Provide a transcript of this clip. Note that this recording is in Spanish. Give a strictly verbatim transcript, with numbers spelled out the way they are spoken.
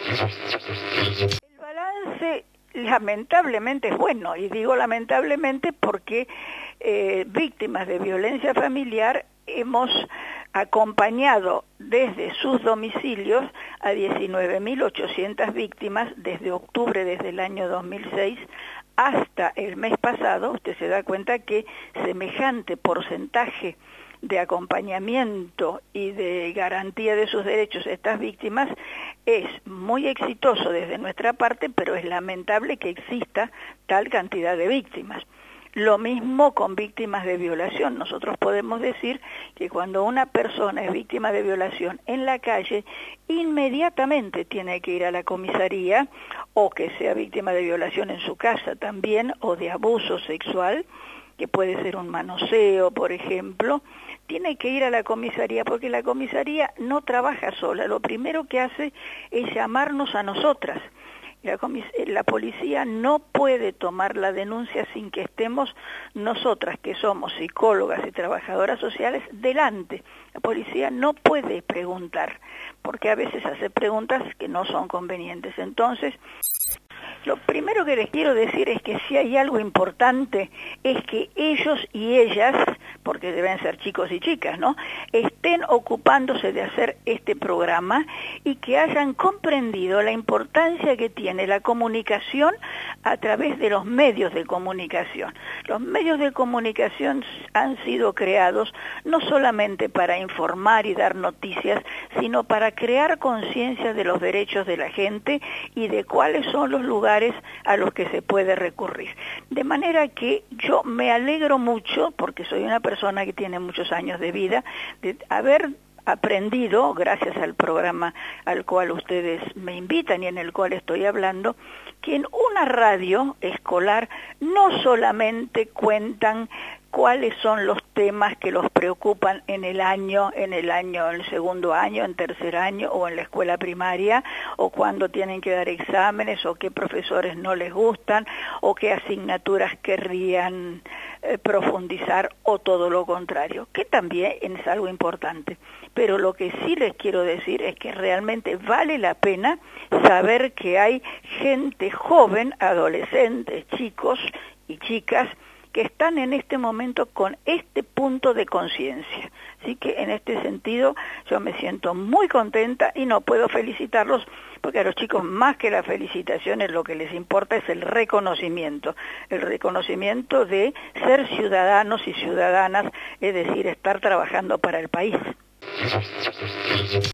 El balance lamentablemente es bueno, y digo lamentablemente porque eh, víctimas de violencia familiar hemos acompañado desde sus domicilios a diecinueve mil ochocientas víctimas desde octubre, desde el año dos mil seis hasta el mes pasado. Usted se da cuenta que semejante porcentaje de acompañamiento y de garantía de sus derechos a estas víctimas es muy exitoso desde nuestra parte, pero es lamentable que exista tal cantidad de víctimas. Lo mismo con víctimas de violación. Nosotros podemos decir que cuando una persona es víctima de violación en la calle, inmediatamente tiene que ir a la comisaría, o que sea víctima de violación en su casa también, o de abuso sexual, que puede ser un manoseo, por ejemplo, tiene que ir a la comisaría, porque la comisaría no trabaja sola. Lo primero que hace es llamarnos a nosotras. La, la policía no puede tomar la denuncia sin que estemos nosotras, que somos psicólogas y trabajadoras sociales, delante. La policía no puede preguntar, porque a veces hace preguntas que no son convenientes. Entonces, lo primero que les quiero decir es que si hay algo importante es que ellos y ellas, porque deben ser chicos y chicas, ¿no?, estén ocupándose de hacer este programa y que hayan comprendido la importancia que tiene la comunicación a través de los medios de comunicación. Los medios de comunicación han sido creados no solamente para informar y dar noticias, sino para crear conciencia de los derechos de la gente y de cuáles son los lugares a los que se puede recurrir. De manera que yo me alegro mucho, porque soy una persona que tiene muchos años de vida, de haber aprendido, gracias al programa al cual ustedes me invitan y en el cual estoy hablando, que en una radio escolar no solamente cuentan cuáles son los temas que los preocupan en el año, en el año, en el segundo año, en tercer año o en la escuela primaria, o cuando tienen que dar exámenes, o qué profesores no les gustan, o qué asignaturas querrían eh, profundizar, o todo lo contrario, que también es algo importante. Pero lo que sí les quiero decir es que realmente vale la pena saber que hay gente joven, adolescentes, chicos y chicas, que están en este momento con este punto de conciencia. Así que en este sentido yo me siento muy contenta y no puedo felicitarlos, porque a los chicos más que la felicitación es lo que les importa, es el reconocimiento, el reconocimiento de ser ciudadanos y ciudadanas, es decir, estar trabajando para el país.